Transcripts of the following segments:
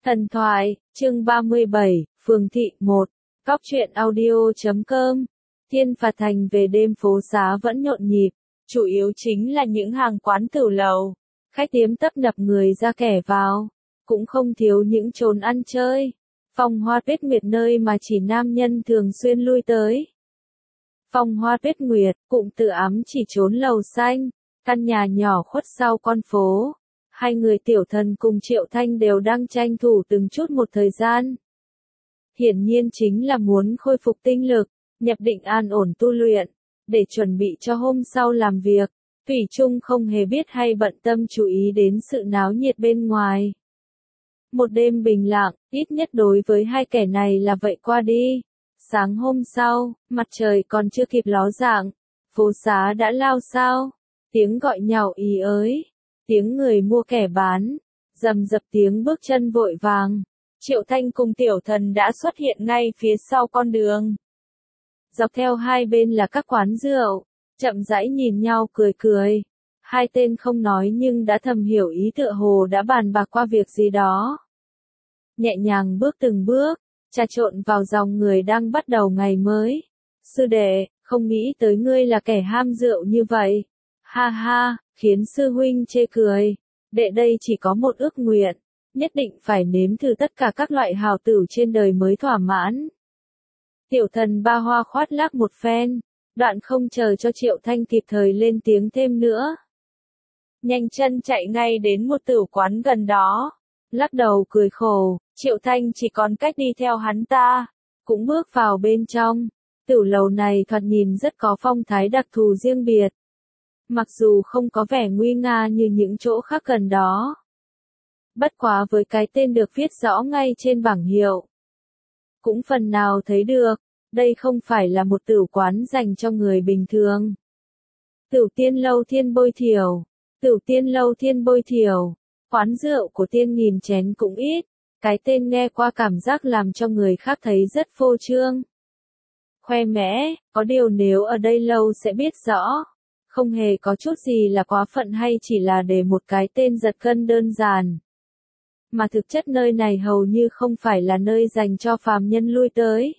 Thần thoại, chương 37, Phường Thị 1, Cóc truyện audio.com. Thiên Phạt Thành về đêm phố xá vẫn nhộn nhịp, chủ yếu chính là những hàng quán tửu lầu, khách điếm tấp nập người ra kẻ vào, cũng không thiếu những chốn ăn chơi, phong hoa tuyết nguyệt nơi mà chỉ nam nhân thường xuyên lui tới. Phong hoa tuyết nguyệt, cụm từ ám chỉ chốn lầu xanh, căn nhà nhỏ khuất sau con phố. Hai người Tiểu Thần cùng Triệu Thanh đều đang tranh thủ từng chút một thời gian. Hiển nhiên chính là muốn khôi phục tinh lực, nhập định an ổn tu luyện, để chuẩn bị cho hôm sau làm việc. Thủy chung không hề biết hay bận tâm chú ý đến sự náo nhiệt bên ngoài. Một đêm bình lặng, ít nhất đối với hai kẻ này là vậy qua đi. Sáng hôm sau, mặt trời còn chưa kịp ló dạng, phố xá đã lao xao, tiếng gọi nhàu ý ới. Tiếng người mua kẻ bán, rầm rập tiếng bước chân vội vàng. Triệu Thanh cùng Tiểu Thần đã xuất hiện ngay phía sau con đường. Dọc theo hai bên là các quán rượu, chậm rãi nhìn nhau cười cười. Hai tên không nói nhưng đã thầm hiểu ý tựa hồ đã bàn bạc qua việc gì đó. Nhẹ nhàng bước từng bước, trà trộn vào dòng người đang bắt đầu ngày mới. Sư đệ, không nghĩ tới ngươi là kẻ ham rượu như vậy. Ha ha, khiến sư huynh chê cười. Đệ đây chỉ có một ước nguyện, nhất định phải nếm thử tất cả các loại hào tử trên đời mới thỏa mãn. Tiểu Thần ba hoa khoát lác một phen, đoạn không chờ cho Triệu Thanh kịp thời lên tiếng thêm nữa. Nhanh chân chạy ngay đến một tửu quán gần đó, lắc đầu cười khổ, Triệu Thanh chỉ còn cách đi theo hắn ta, cũng bước vào bên trong. Tửu lầu này thoạt nhìn rất có phong thái đặc thù riêng biệt. Mặc dù không có vẻ nguy nga như những chỗ khác gần đó. Bất quá với cái tên được viết rõ ngay trên bảng hiệu. Cũng phần nào thấy được, đây không phải là một tửu quán dành cho người bình thường. Tửu Tiên Lâu Thiên Bôi Thiểu. Tửu Tiên Lâu Thiên Bôi Thiểu. Quán rượu của tiên nghìn chén cũng ít. Cái tên nghe qua cảm giác làm cho người khác thấy rất phô trương. Khoe mẽ, có điều nếu ở đây lâu sẽ biết rõ. Không hề có chút gì là quá phận hay chỉ là để một cái tên giật gân đơn giản. Mà thực chất nơi này hầu như không phải là nơi dành cho phàm nhân lui tới.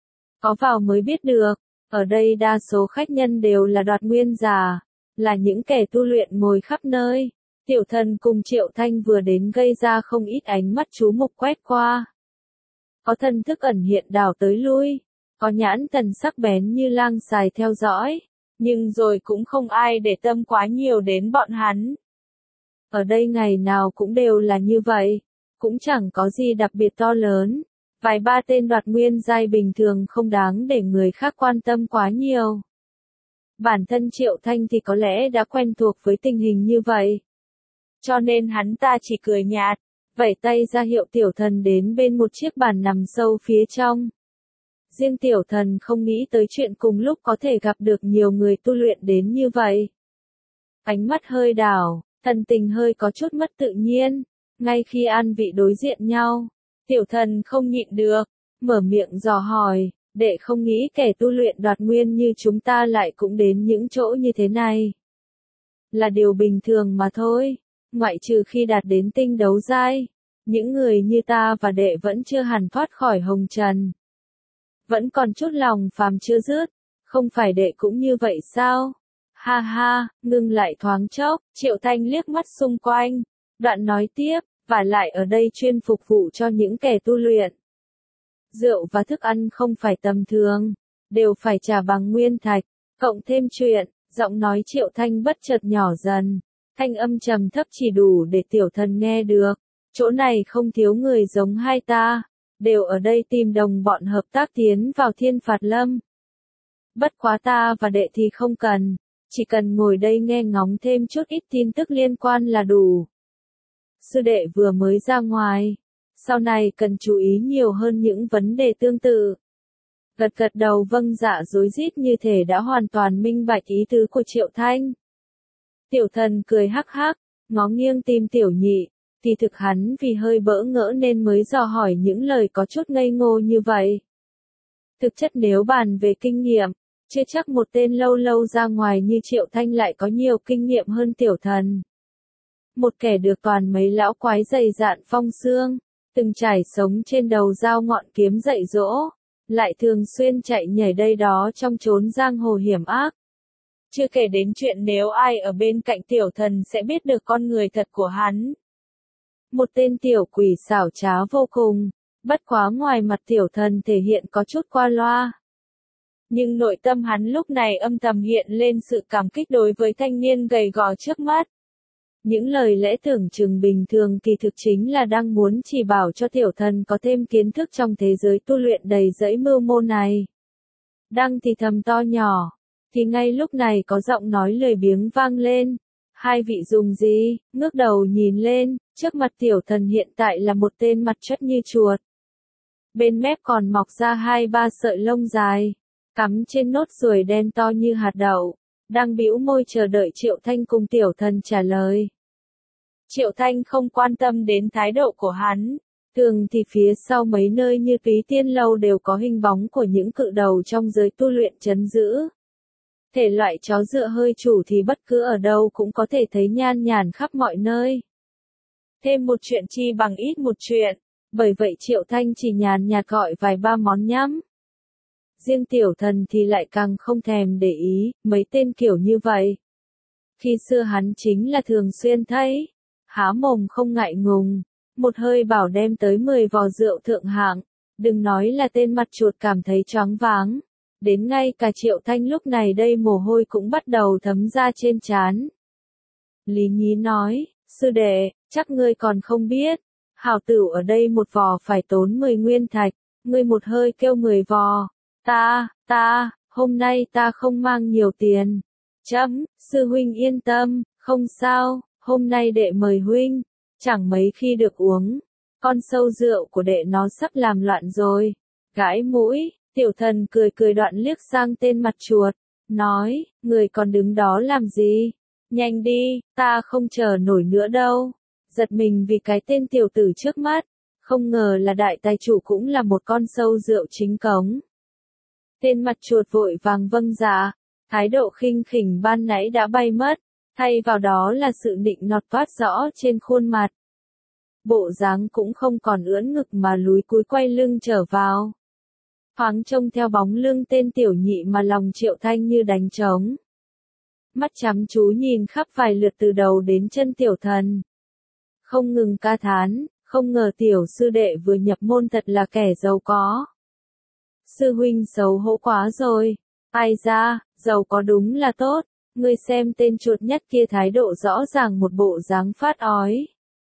Có vào mới biết được, ở đây đa số khách nhân đều là đoạt nguyên giả, là những kẻ tu luyện ngồi khắp nơi. Tiểu Thần cùng Triệu Thanh vừa đến gây ra không ít ánh mắt chú mục quét qua. Có thần thức ẩn hiện đảo tới lui, có nhãn thần sắc bén như lang xài theo dõi. Nhưng rồi cũng không ai để tâm quá nhiều đến bọn hắn. Ở đây ngày nào cũng đều là như vậy, cũng chẳng có gì đặc biệt to lớn. Vài ba tên đoạt nguyên giai bình thường không đáng để người khác quan tâm quá nhiều. Bản thân Triệu Thanh thì có lẽ đã quen thuộc với tình hình như vậy. Cho nên hắn ta chỉ cười nhạt, vẩy tay ra hiệu Tiểu Thần đến bên một chiếc bàn nằm sâu phía trong. Riêng Tiểu Thần không nghĩ tới chuyện cùng lúc có thể gặp được nhiều người tu luyện đến như vậy. Ánh mắt hơi đảo, thần tình hơi có chút mất tự nhiên. Ngay khi an vị đối diện nhau, Tiểu Thần không nhịn được, mở miệng dò hỏi, đệ không nghĩ kẻ tu luyện đoạt nguyên như chúng ta lại cũng đến những chỗ như thế này. Là điều bình thường mà thôi, ngoại trừ khi đạt đến tinh đấu giai, những người như ta và đệ vẫn chưa hẳn thoát khỏi hồng trần. Vẫn còn chút lòng phàm chưa dứt, không phải đệ cũng như vậy sao? Ha ha, ngừng lại thoáng chốc, Triệu Thanh liếc mắt xung quanh, đoạn nói tiếp, và lại ở đây chuyên phục vụ cho những kẻ tu luyện. Rượu và thức ăn không phải tầm thường, đều phải trả bằng nguyên thạch, cộng thêm chuyện, giọng nói Triệu Thanh bất chợt nhỏ dần, thanh âm trầm thấp chỉ đủ để Tiểu Thần nghe được, chỗ này không thiếu người giống hai ta. Đều ở đây tìm đồng bọn hợp tác tiến vào Thiên Phạt Lâm. Bất quá ta và đệ thì không cần, chỉ cần ngồi đây nghe ngóng thêm chút ít tin tức liên quan là đủ. Sư đệ vừa mới ra ngoài, sau này cần chú ý nhiều hơn những vấn đề tương tự. Gật gật đầu vâng dạ rối rít như thể đã hoàn toàn minh bạch ý tứ của Triệu Thanh. Tiểu Thần cười hắc hắc, ngó nghiêng tìm Tiểu Nhị. Thì thực hắn vì hơi bỡ ngỡ nên mới dò hỏi những lời có chút ngây ngô như vậy. Thực chất nếu bàn về kinh nghiệm, chưa chắc một tên lâu lâu ra ngoài như Triệu Thanh lại có nhiều kinh nghiệm hơn Tiểu Thần. Một kẻ được toàn mấy lão quái dày dạn phong xương, từng trải sống trên đầu dao ngọn kiếm dạy dỗ, lại thường xuyên chạy nhảy đây đó trong chốn giang hồ hiểm ác. Chưa kể đến chuyện nếu ai ở bên cạnh tiểu thần sẽ biết được con người thật của hắn. Một tên tiểu quỷ xảo trá vô cùng, bất quá ngoài mặt tiểu thần thể hiện có chút qua loa. Nhưng nội tâm hắn lúc này âm thầm hiện lên sự cảm kích đối với thanh niên gầy gò trước mắt. Những lời lẽ tưởng chừng bình thường kỳ thực chính là đang muốn chỉ bảo cho tiểu thần có thêm kiến thức trong thế giới tu luyện đầy dẫy mưu mô này. Đang thì thầm to nhỏ, thì ngay lúc này có giọng nói lười biếng vang lên. Hai vị dùng gì? Ngước đầu nhìn lên, trước mặt tiểu thần hiện tại là một tên mặt chất như chuột. Bên mép còn mọc ra 2-3 sợi lông dài, cắm trên nốt ruồi đen to như hạt đậu, đang bĩu môi chờ đợi Triệu Thanh cùng tiểu thần trả lời. Triệu Thanh không quan tâm đến thái độ của hắn, thường thì phía sau mấy nơi như Túy Tiên Lâu đều có hình bóng của những cự đầu trong giới tu luyện trấn giữ. Thể loại chó dựa hơi chủ thì bất cứ ở đâu cũng có thể thấy nhan nhản khắp mọi nơi. Thêm một chuyện chi bằng ít một chuyện, bởi vậy Triệu Thanh chỉ nhàn nhạt gọi vài ba món nhắm. Riêng tiểu thần thì lại càng không thèm để ý, mấy tên kiểu như vậy. Khi xưa hắn chính là thường xuyên thấy, há mồm không ngại ngùng, một hơi bảo đem tới 10 vò rượu thượng hạng, đừng nói là tên mặt chuột cảm thấy choáng váng. Đến ngay cả Triệu Thanh lúc này đây mồ hôi cũng bắt đầu thấm ra trên trán. Lý Nhí nói, sư đệ, chắc ngươi còn không biết, hảo tửu ở đây một vò phải tốn 10 nguyên thạch, ngươi một hơi kêu 10 vò, hôm nay ta không mang nhiều tiền. Chấm, sư huynh yên tâm, không sao, hôm nay đệ mời huynh, chẳng mấy khi được uống, con sâu rượu của đệ nó sắp làm loạn rồi. Gãi mũi. Tiểu thần cười cười đoạn liếc sang tên mặt chuột, nói, người còn đứng đó làm gì? Nhanh đi, ta không chờ nổi nữa đâu. Giật mình vì cái tên tiểu tử trước mắt, không ngờ là đại tài chủ cũng là một con sâu rượu chính cống. Tên mặt chuột vội vàng vâng dạ, thái độ khinh khỉnh ban nãy đã bay mất, thay vào đó là sự nịnh nọt toát rõ trên khuôn mặt. Bộ dáng cũng không còn ưỡn ngực mà lúi cúi quay lưng trở vào. Thoáng trông theo bóng lưng tên tiểu nhị mà lòng Triệu Thanh như đánh trống. Mắt chăm chú nhìn khắp vài lượt từ đầu đến chân tiểu thần. Không ngừng ca thán, không ngờ tiểu sư đệ vừa nhập môn thật là kẻ giàu có. Sư huynh xấu hổ quá rồi, ai ra, giàu có đúng là tốt, ngươi xem tên chuột nhất kia thái độ rõ ràng một bộ dáng phát ói.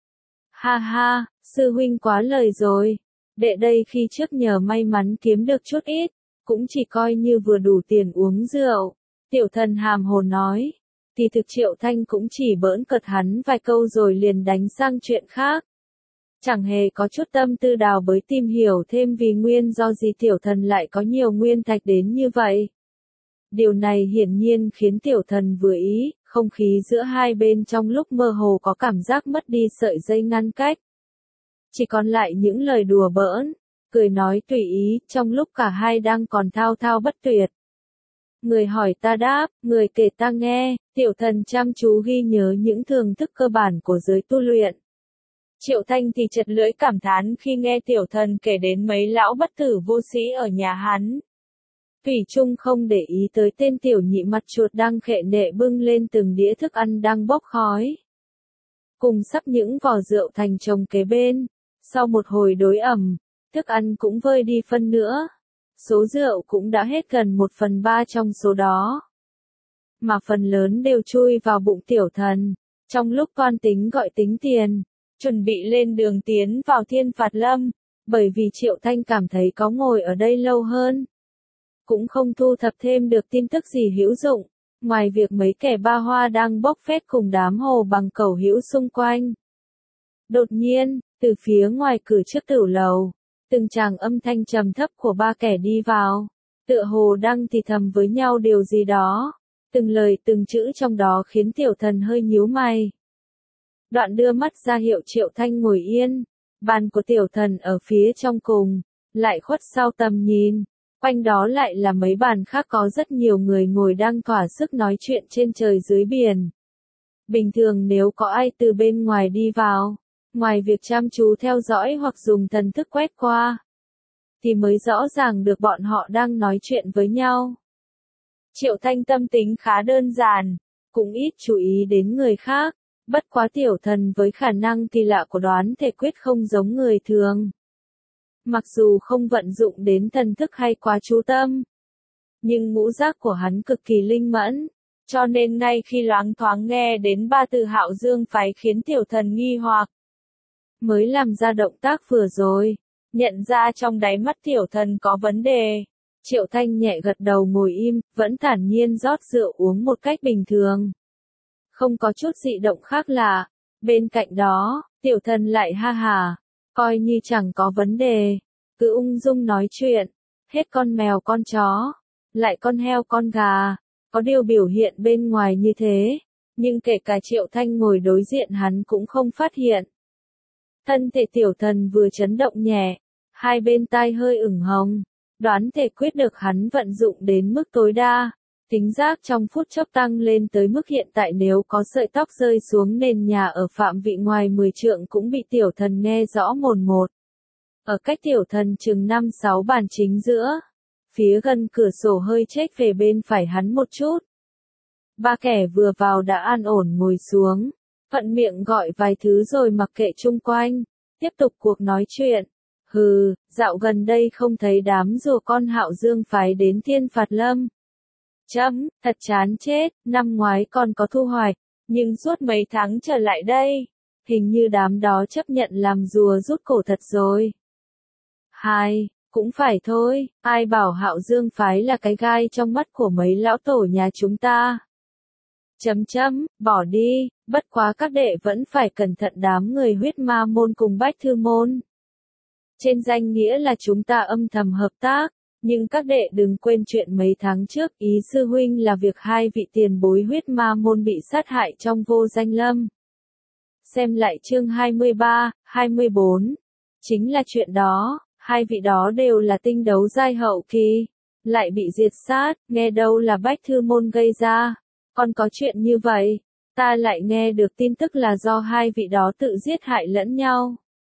Ha ha, sư huynh quá lời rồi. Đệ đây khi trước nhờ may mắn kiếm được chút ít, cũng chỉ coi như vừa đủ tiền uống rượu. Tiểu thần hàm hồ nói, thì thực Triệu Thanh cũng chỉ bỡn cợt hắn vài câu rồi liền đánh sang chuyện khác. Chẳng hề có chút tâm tư đào bới tìm hiểu thêm vì nguyên do gì tiểu thần lại có nhiều nguyên thạch đến như vậy. Điều này hiển nhiên khiến tiểu thần vừa ý, không khí giữa hai bên trong lúc mơ hồ có cảm giác mất đi sợi dây ngăn cách. Chỉ còn lại những lời đùa bỡn, cười nói tùy ý, trong lúc cả hai đang còn thao thao bất tuyệt. Người hỏi ta đáp, người kể ta nghe, tiểu thần chăm chú ghi nhớ những thưởng thức cơ bản của giới tu luyện. Triệu Thanh thì chật lưỡi cảm thán khi nghe tiểu thần kể đến mấy lão bất tử vô sĩ ở nhà hắn. Thủy Trung không để ý tới tên tiểu nhị mặt chuột đang khệ nệ bưng lên từng đĩa thức ăn đang bốc khói. Cùng sắp những vò rượu thành chồng kế bên. Sau một hồi đối ẩm, thức ăn cũng vơi đi phân nữa. Số rượu cũng đã hết gần 1/3 trong số đó. Mà phần lớn đều chui vào bụng tiểu thần. Trong lúc toan tính gọi tính tiền, chuẩn bị lên đường tiến vào Thiên Phạt Lâm, bởi vì Triệu Thanh cảm thấy có ngồi ở đây lâu hơn. Cũng không thu thập thêm được tin tức gì hữu dụng, ngoài việc mấy kẻ ba hoa đang bốc phét cùng đám hồ bằng cẩu hữu xung quanh. Đột nhiên, từ phía ngoài cửa trước tửu lầu, từng tràng âm thanh trầm thấp của ba kẻ đi vào, tựa hồ đang thì thầm với nhau điều gì đó, từng lời từng chữ trong đó khiến tiểu thần hơi nhíu mày. Đoạn đưa mắt ra hiệu Triệu Thanh ngồi yên, bàn của tiểu thần ở phía trong cùng, lại khuất sau tầm nhìn, quanh đó lại là mấy bàn khác có rất nhiều người ngồi đang thỏa sức nói chuyện trên trời dưới biển. Bình thường nếu có ai từ bên ngoài đi vào, ngoài việc chăm chú theo dõi hoặc dùng thần thức quét qua, thì mới rõ ràng được bọn họ đang nói chuyện với nhau. Triệu Thanh tâm tính khá đơn giản, cũng ít chú ý đến người khác, bất quá tiểu thần với khả năng kỳ lạ của đoán thể quyết không giống người thường. Mặc dù không vận dụng đến thần thức hay quá chú tâm, nhưng ngũ giác của hắn cực kỳ linh mẫn, cho nên ngay khi loáng thoáng nghe đến ba từ Hạo Dương phái khiến tiểu thần nghi hoặc, mới làm ra động tác vừa rồi, nhận ra trong đáy mắt tiểu thần có vấn đề. Triệu Thanh nhẹ gật đầu ngồi im, vẫn thản nhiên rót rượu uống một cách bình thường. Không có chút dị động khác lạ. Bên cạnh đó, tiểu thần lại ha hà, coi như chẳng có vấn đề, cứ ung dung nói chuyện, hết con mèo con chó, lại con heo con gà, có điều biểu hiện bên ngoài như thế, nhưng kể cả Triệu Thanh ngồi đối diện hắn cũng không phát hiện. Thân thể tiểu thần vừa chấn động nhẹ, hai bên tai hơi ửng hồng, đoán thể quyết được hắn vận dụng đến mức tối đa. Tính giác trong phút chốc tăng lên tới mức hiện tại nếu có sợi tóc rơi xuống nền nhà ở phạm vị ngoài 10 trượng cũng bị tiểu thần nghe rõ mồn một. Ở cách tiểu thần chừng 5-6 bàn chính giữa, phía gần cửa sổ hơi chếch về bên phải hắn một chút. Ba kẻ vừa vào đã an ổn ngồi xuống, thuận miệng gọi vài thứ rồi mặc kệ chung quanh, tiếp tục cuộc nói chuyện. Hừ, dạo gần đây không thấy đám rùa con Hạo Dương phái đến Thiên Phạt Lâm. Thật chán chết, năm ngoái còn có thu hoạch, nhưng suốt mấy tháng trở lại đây, hình như đám đó chấp nhận làm rùa rút cổ thật rồi. Cũng phải thôi, ai bảo Hạo Dương phái là cái gai trong mắt của mấy lão tổ nhà chúng ta. Bỏ đi, bất quá các đệ vẫn phải cẩn thận đám người huyết ma môn cùng bách thư môn. Trên danh nghĩa là chúng ta âm thầm hợp tác, nhưng các đệ đừng quên chuyện mấy tháng trước ý sư huynh là việc hai vị tiền bối huyết ma môn bị sát hại trong vô danh lâm. Xem lại chương 23, 24. Chính là chuyện đó, hai vị đó đều là tinh đấu giai hậu kỳ, lại bị diệt sát, nghe đâu là bách thư môn gây ra. Còn có chuyện như vậy, ta lại nghe được tin tức là do hai vị đó tự giết hại lẫn nhau.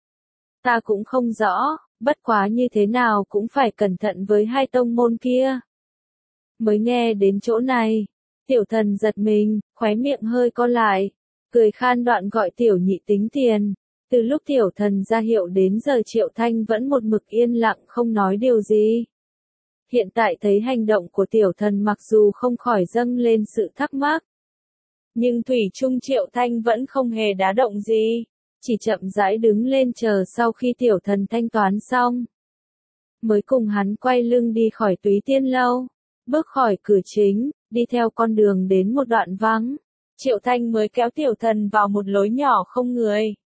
Ta cũng không rõ, bất quá như thế nào cũng phải cẩn thận với hai tông môn kia. Mới nghe đến chỗ này, tiểu thần giật mình, khóe miệng hơi co lại, cười khan đoạn gọi tiểu nhị tính tiền. Từ lúc tiểu thần ra hiệu đến giờ Triệu Thanh vẫn một mực yên lặng không nói điều gì. Hiện tại thấy hành động của tiểu thần mặc dù không khỏi dâng lên sự thắc mắc, nhưng thủy chung Triệu Thanh vẫn không hề đá động gì, chỉ chậm rãi đứng lên chờ sau khi tiểu thần thanh toán xong. Mới cùng hắn quay lưng đi khỏi Túy Tiên Lâu, bước khỏi cửa chính, đi theo con đường đến một đoạn vắng. Triệu Thanh mới kéo tiểu thần vào một lối nhỏ không người.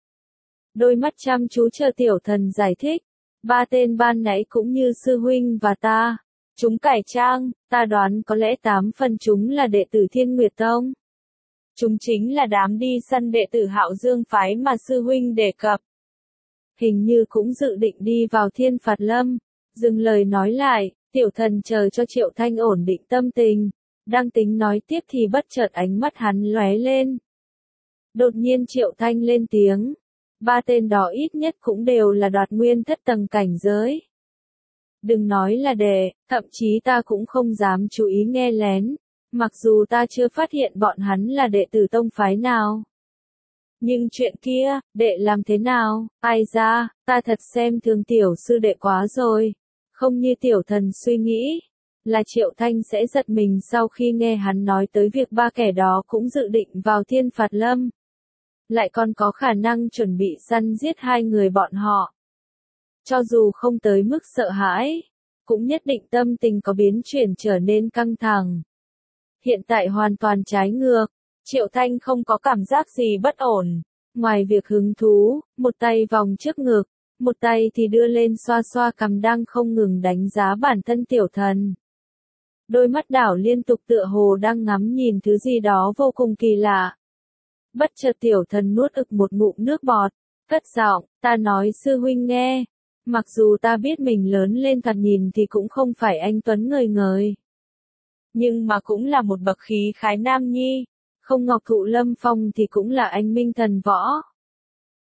Đôi mắt chăm chú chờ tiểu thần giải thích. Ba tên ban nãy cũng như sư huynh và ta. Chúng cải trang, ta đoán có lẽ 8 phần chúng là đệ tử Thiên Nguyệt Tông. Chúng chính là đám đi săn đệ tử Hạo Dương phái mà sư huynh đề cập. Hình như cũng dự định đi vào Thiên Phạt Lâm. Dừng lời nói lại, tiểu thần chờ cho Triệu Thanh ổn định tâm tình. Đang tính nói tiếp thì bất chợt ánh mắt hắn lóe lên. Đột nhiên Triệu Thanh lên tiếng. Ba tên đó ít nhất cũng đều là đoạt nguyên thất tầng cảnh giới. Đừng nói là đệ, thậm chí ta cũng không dám chú ý nghe lén, mặc dù ta chưa phát hiện bọn hắn là đệ tử tông phái nào. Nhưng chuyện kia, đệ làm thế nào, ai ra, ta thật xem thường tiểu sư đệ quá rồi, không như tiểu thần suy nghĩ, là Triệu Thanh sẽ giật mình sau khi nghe hắn nói tới việc ba kẻ đó cũng dự định vào Thiên Phạt Lâm. Lại còn có khả năng chuẩn bị săn giết hai người bọn họ. Cho dù không tới mức sợ hãi, cũng nhất định tâm tình có biến chuyển trở nên căng thẳng. Hiện tại hoàn toàn trái ngược, Triệu Thanh không có cảm giác gì bất ổn, ngoài việc hứng thú, một tay vòng trước ngực, một tay thì đưa lên xoa xoa cằm đang không ngừng đánh giá bản thân tiểu thần. Đôi mắt đảo liên tục tựa hồ đang ngắm nhìn thứ gì đó vô cùng kỳ lạ. Bất chợt tiểu thần nuốt ực một ngụm nước bọt, cất giọng, ta nói sư huynh nghe, mặc dù ta biết mình lớn lên thoạt nhìn thì cũng không phải anh tuấn ngời ngời. Nhưng mà cũng là một bậc khí khái nam nhi, không ngọc thụ lâm phong thì cũng là anh minh thần võ.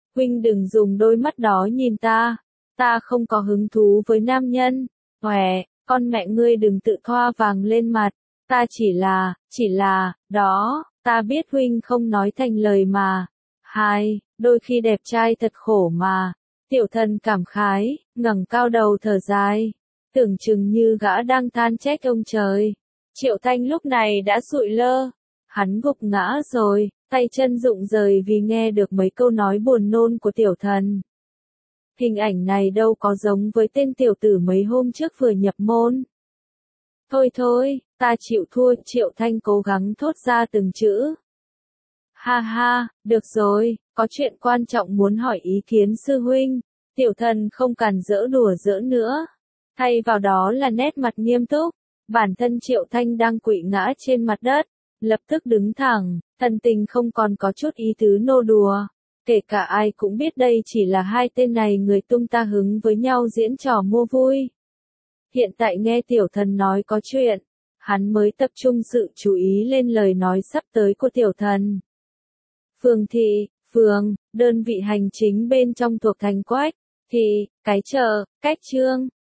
huynh đừng dùng đôi mắt đó nhìn ta không có hứng thú với nam nhân. Hòe, con mẹ ngươi đừng tự thoa vàng lên mặt, ta chỉ là, đó, ta biết huynh không nói thành lời mà. Hai, đôi khi đẹp trai thật khổ mà. Tiểu thần cảm khái, ngẩng cao đầu thở dài, tưởng chừng như gã đang than trách ông trời. Triệu Thanh lúc này đã sụi lơ, hắn gục ngã rồi, tay chân rụng rời vì nghe được mấy câu nói buồn nôn của tiểu thần. Hình ảnh này đâu có giống với tên tiểu tử mấy hôm trước vừa nhập môn. Thôi, ta chịu thua, Triệu Thanh cố gắng thốt ra từng chữ. Ha ha, được rồi, có chuyện quan trọng muốn hỏi ý kiến sư huynh. Tiểu thần không cản giỡn đùa giỡn nữa. Thay vào đó là nét mặt nghiêm túc. Bản thân Triệu Thanh đang quỵ ngã trên mặt đất, lập tức đứng thẳng, thần tình không còn có chút ý tứ nô đùa. Kể cả ai cũng biết đây chỉ là hai tên này người tung ta hứng với nhau diễn trò mua vui. Hiện tại nghe tiểu thần nói có chuyện, hắn mới tập trung sự chú ý lên lời nói sắp tới của tiểu thần. Phường thị, phường, đơn vị hành chính bên trong thuộc thành Quách, thị, cái chợ, cách trương,